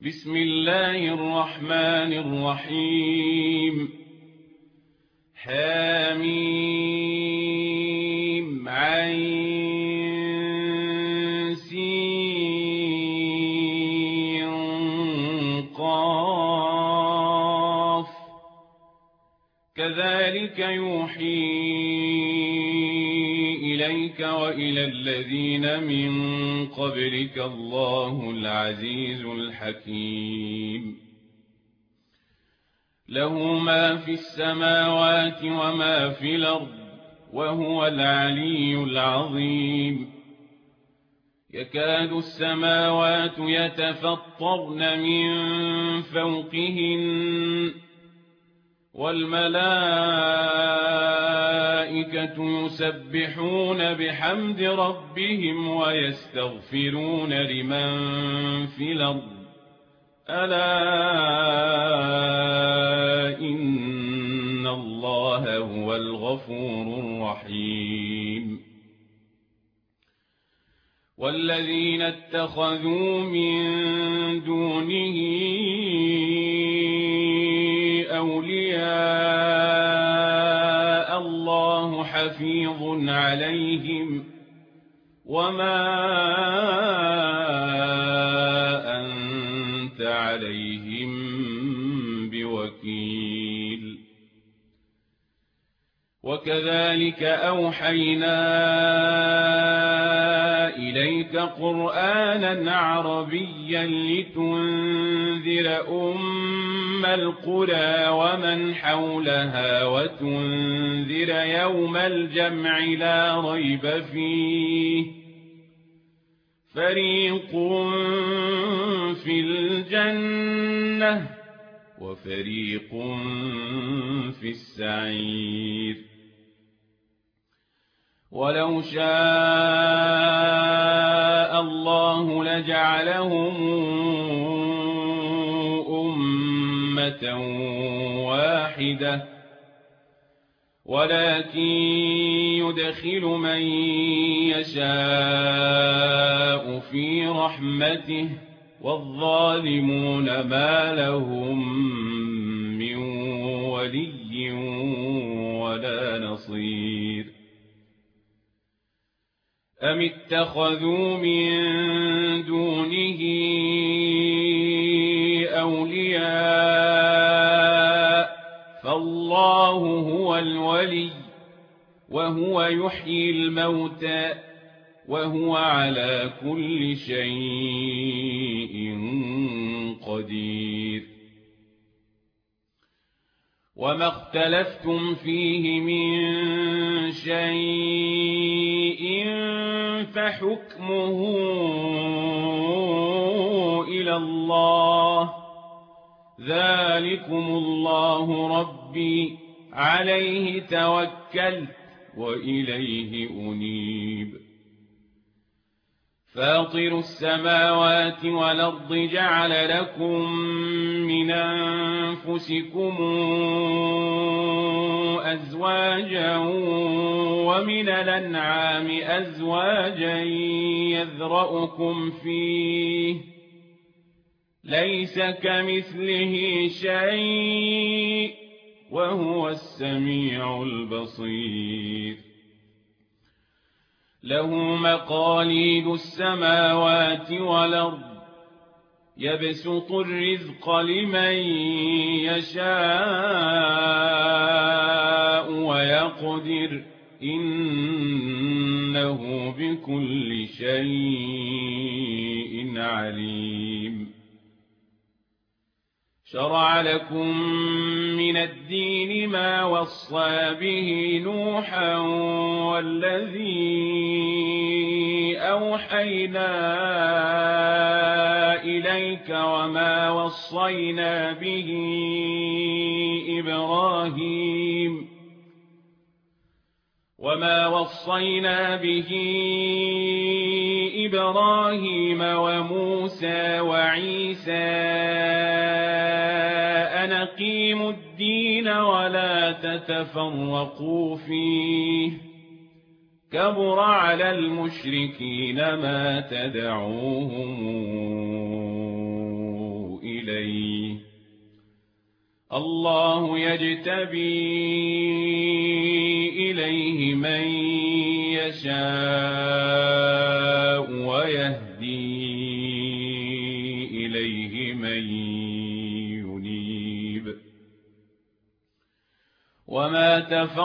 بسم الله الرحمن الرحيم حميم عين سين قاف كذلك يوحي إليك وإلى الذين من قبلك الله العزيز الحكيم له ما في السماوات وما في الأرض وهو العلي العظيم يكاد السماوات يتفطرن من فوقهن والملائكة يسبحون بحمد ربهم ويستغفرون لمن في الأرض ألا إن الله هو الغفور الرحيم والذين اتخذوا من دونه أولياء الله حفيظ عليهم وما أنت عليهم بوكيل وكذلك أوحينا إليك قرآنا عربيا لتنذر أم القرى ومن حولها وتنذر يوم الجمع لا ريب فيه فريق في الجنة وفريق في السعير ولو شاء الله لجعلهم أمة واحدة ولكن يدخل من يشاء في رحمته والظالمون ما لهم من ولي ولا نصير أم اتخذوا من دونه أولياء فالله هو الولي وهو يحيي الموتى وهو على كل شيء قدير وما اختلفتم فيه من شيء فحكمه إلى الله ذلكم الله ربي عليه توكلت وإليه أنيب فاطر السماوات والأرض جعل لكم من أنفسكم أزواجا ومن الأنعام أزواجا يذرأكم فيه ليس كمثله شيء وهو السميع البصير له مقاليد السماوات والأرض يبسط الرزق لمن يشاء ويقدر إنه بكل شيء عليم شرع لكم من الدين ما وصى به نوحا والذي أوحينا إليك وما وصينا به إبراهيم وموسى وعيسى أن أقيموا الدين ولا تتفرقوا فيه كبر على المشركين ما تدعوهم إليه الله يجتبي إليه من يشاء ويهدي إليه من ينيب وما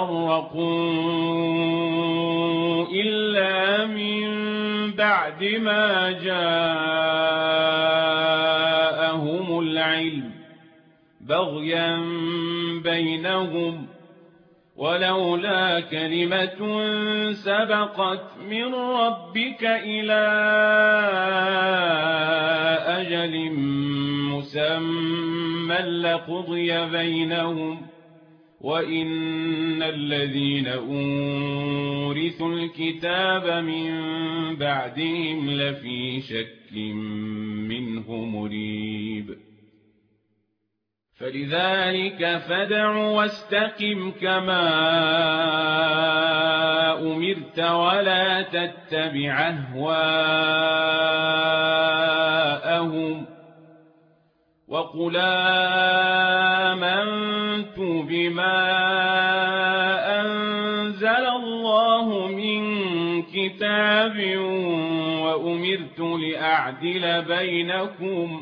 تفرقوا إلا من بعد ما جاءهم العلم بغيا بينهم ولولا كلمة سبقت من ربك إلى أجل مسمى لقضي بينهم وإن الذين أورثوا الكتاب من بعدهم لفي شك منه مريب فلذلك فادع واستقم كما أمرت ولا تتبع أهواءهم وقل آمنت بما أنزل الله من كتاب وأمرت لأعدل بينكم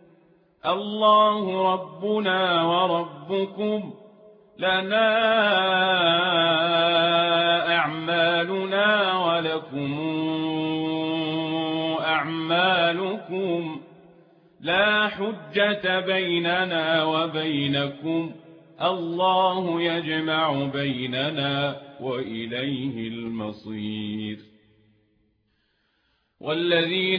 الله ربنا وربكم لنا أعمالنا ولكم أعمالكم لا حجة بيننا وبينكم الله يجمع بيننا وإليه المصير والذين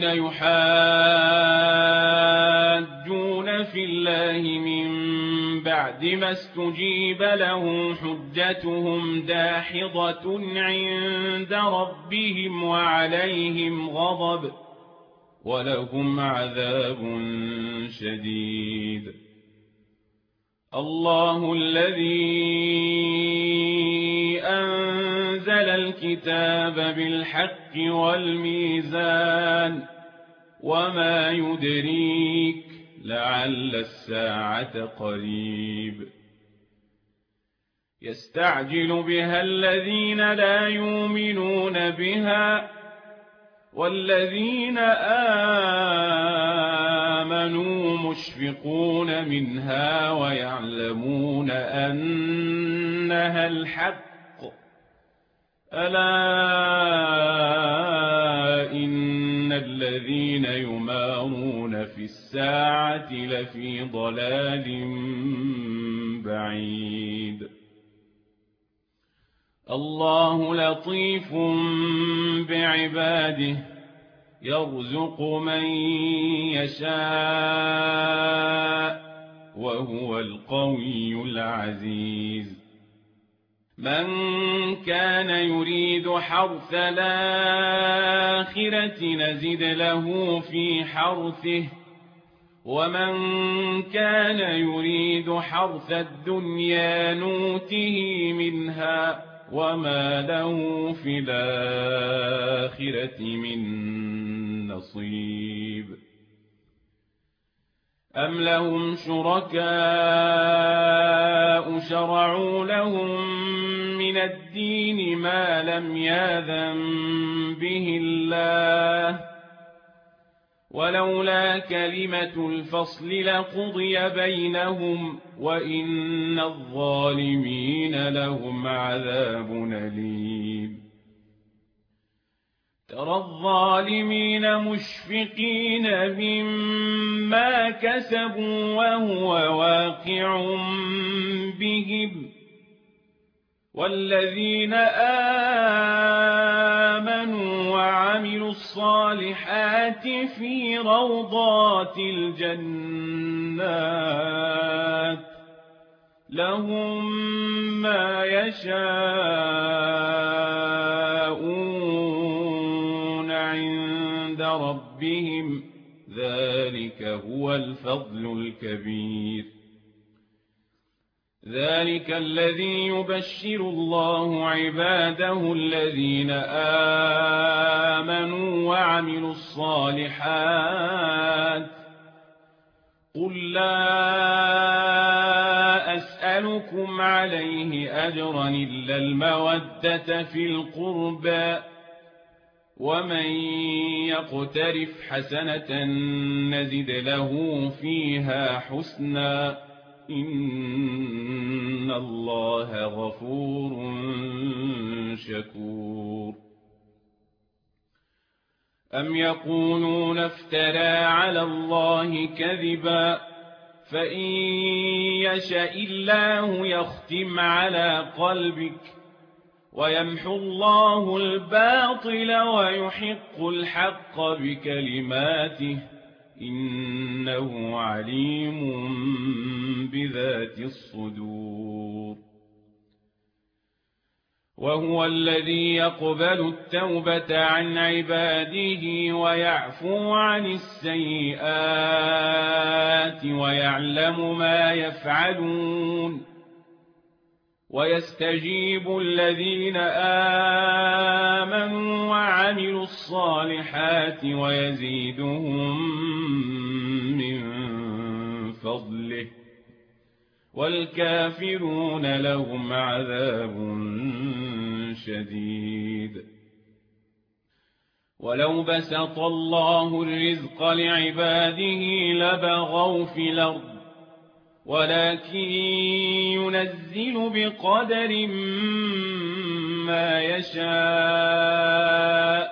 يحاجون في الله من بعد ما استجيب له حجتهم داحضة عند ربهم وعليهم غضب ولهم عذاب شديد الله الذي أنزل الكتاب بالحق والميزان وما يدريك لعل الساعة قريب يستعجل بها الذين لا يؤمنون بها والذين آمنوا مشفقون منها ويعلمون أنها الحق ألا إن الذين يمارون في الساعة لفي ضلال بعيد الله لطيف بعباده يرزق من يشاء وهو القوي العزيز من كان يريد حرث الآخرة نزد له في حرثه ومن كان يريد حرث الدنيا نوته منها وما له في الآخرة من نصيب أم لهم شركاء شرعوا لهم من الدين ما لم يأذن به الله ولولا كلمة الفصل لقضي بينهم وإن الظالمين لهم عذاب أليم ترى الظالمين مشفقين مما كسبوا وهو واقع بهم والذين آمنوا وعملوا الصالحات في روضات الجنات لهم ما يشاءون عند ربهم ذلك هو الفضل الكبير ذلك الذي يبشر الله عباده الذين آمنوا وعملوا الصالحات قل لا أسألكم عليه أجرا إلا المودة في القربى ومن يقترف حسنة نزد له فيها حسنا إن الله غفور شكور أم يقولون افترى على الله كذبا فإن يشاء الله يختم على قلبك ويمحو الله الباطل ويحق الحق بكلماته إنه عليم بذات الصدور وهو الذي يقبل التوبة عن عباده ويعفو عن السيئات ويعلم ما يفعلون ويستجيب الذين آمنوا وعملوا الصالحات ويزيدهم من فضله والكافرون لهم عذاب شديد ولو بسط الله الرزق لعباده لبغوا في الأرض ولكن ينزل بقدر ما يشاء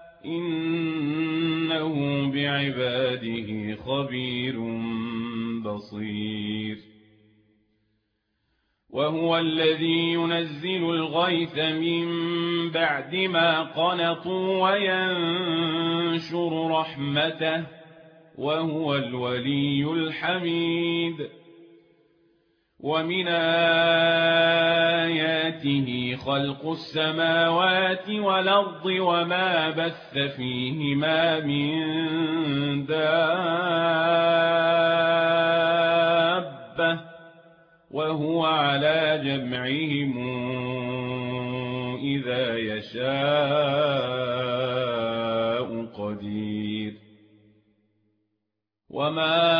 إنه بعباده خبير بصير وهو الذي ينزل الغيث من بعد ما قنطوا وينشر رحمته وهو الولي الحميد ومن آياته خلق السماوات والأرض وما بث فيهما من دابة وهو على جمعهم إذا يشاء قدير وما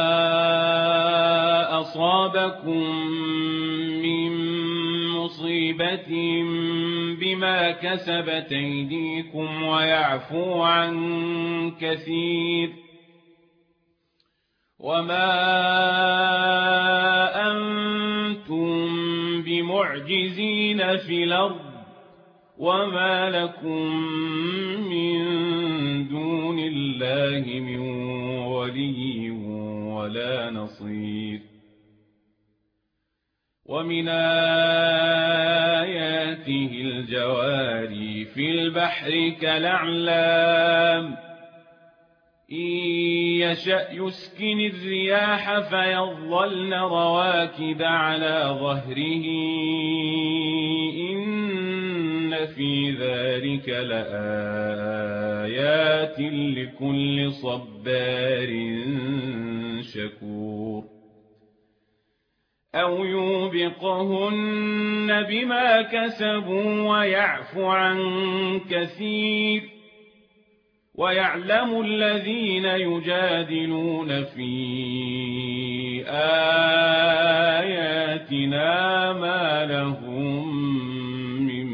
أصابكم من مصيبة بما كسبت أيديكم ويعفو عن كثير وما أنتم بمعجزين في الأرض وما لكم من دون الله من ولي ولا نصير ومن آياته الجواري في البحر كالأعلام إن يشأ يسكن الرياح فيظلن رواكد على ظهره إن في ذلك لآيات لكل صبار شكور أو يوبقهن بما كسبوا ويعفو عن كثير ويعلم الذين يجادلون في آياتنا ما لهم من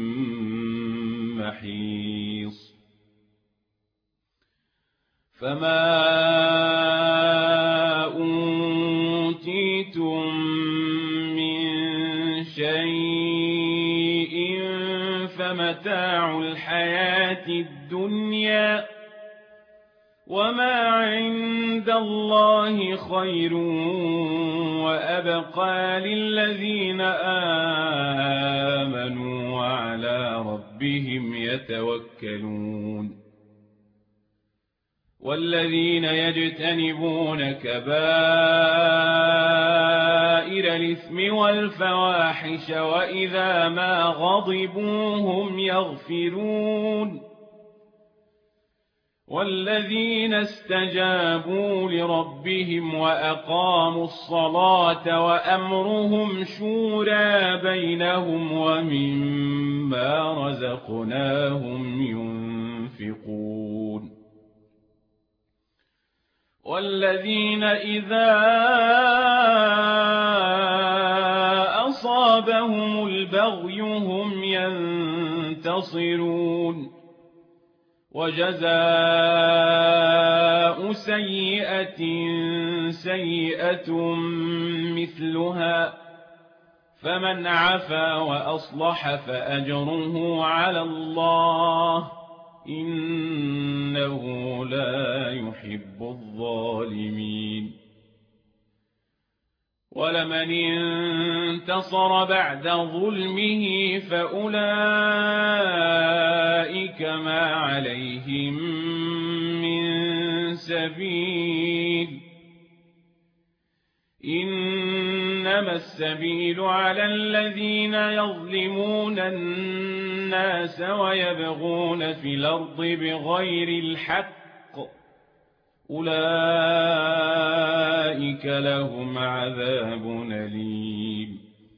محيص فما أوتيتم من شيء فمتاع الحياة الدنيا وما عند الله خير وأبقى للذين آمنوا وعلى ربهم يتوكلون والذين يجتنبون كبائر الإثم والفواحش وإذا ما غضبوا هم يغفرون والذين استجابوا لربهم وأقاموا الصلاة وأمرهم شورى بينهم ومما رزقناهم ينفقون والذين إذا أصابهم البغي هم ينتصرون وجزاء سيئة سيئة مثلها فمن عفا وأصلح فأجره على الله إنه لا يحب الظالمين ولمن انتصر بعد ظلمه فأولئك ما عليهم من سبيل إنما السبيل على الذين يظلمون الناس ويبغون في الأرض بغير الحق أولئك لهم عذاب أليم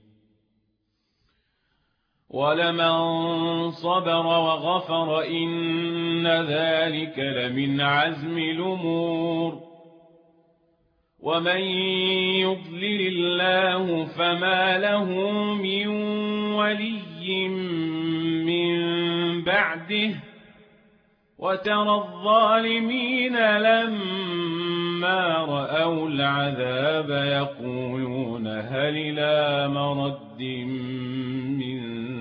ولمن صبر وغفر إن ذلك لمن عزم الأمور ومن يضلل الله فما له من ولي من بعده وترى الظالمين لما رأوا العذاب يقولون هل إلى مرد من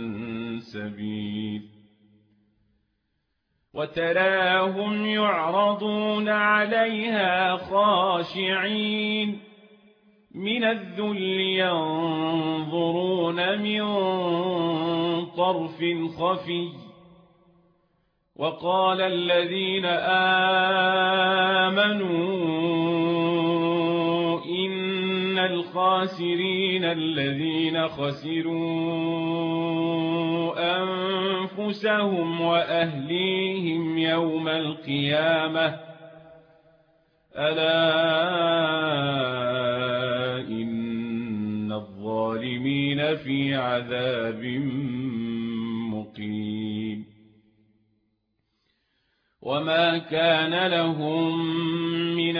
سبيل وتراهم يعرضون عليها خاشعين من الذل ينظرون من طرف خفي وقال الذين آمنوا إن الخاسرين الذين خسروا أنفسهم وأهليهم يوم القيامة ألا إن الظالمين في عذاب مقيم وما كان لهم من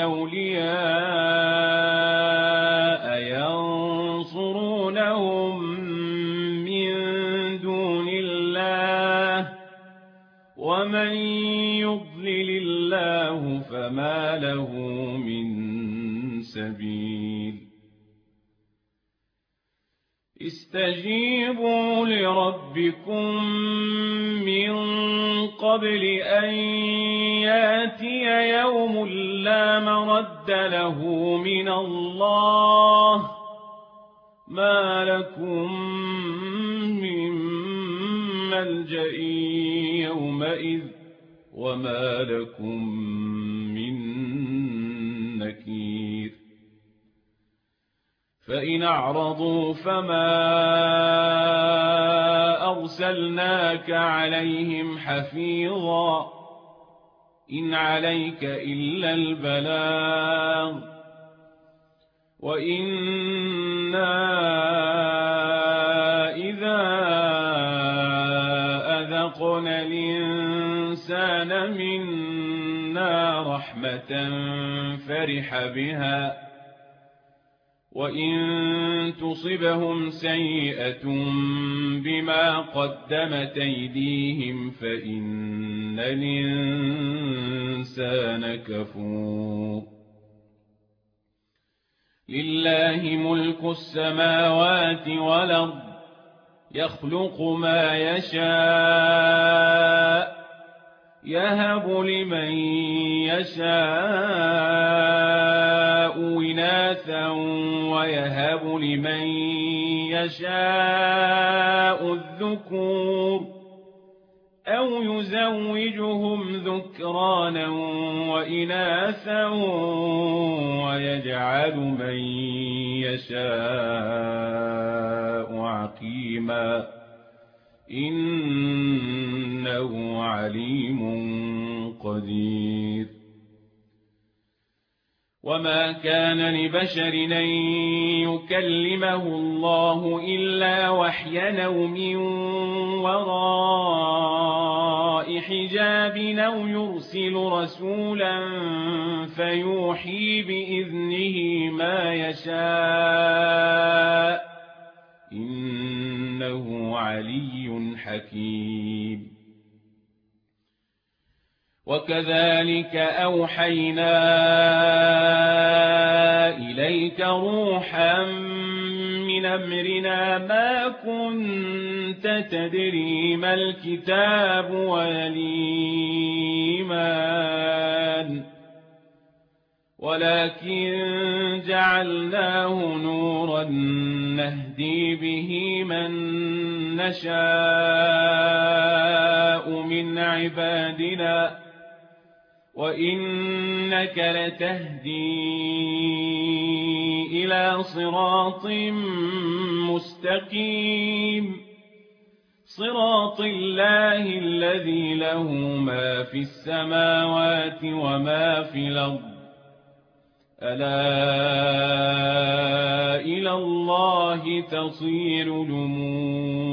أولياء ينصرونهم من دون الله ومن يضلل الله فما له من سبيل استجيبوا لربكم من قبل أن ياتي يوم لا مرد له من الله ما لكم من ملجأ يومئذ وما لكم من نكير فإن أعرضوا فما أرسلناك عليهم حفيظا إن عليك إلا البلاغ وإنا إذا أذقنا الإنسان منا رحمة فرح بها وإن تصبهم سيئة بما قدمت أيديهم فإن الإنسان كفور لله ملك السماوات والأرض يخلق ما يشاء يهب لمن يشاء إناثا ويهب لمن يشاء الذكور أو يزوجهم ذكرانا وإناثا ويجعل من يشاء عقيما إنه عليم قدير وما كان لبشر أن يكلمه الله إلا وحيا أو من وراء حجاب أو يرسل رسولا فيوحي بإذنه ما يشاء إنه علي حكيم. وكذلك أوحينا إليك روحا من أمرنا ما كنت تدري ما الكتاب ولا الإيمان ولكن جعلناه نورا نهدي به من نشاء من عبادنا وإنك لتهدي إلى صراط مستقيم صراط الله الذي له ما في السماوات وما في الأرض ألا إلى الله تصير الأمور.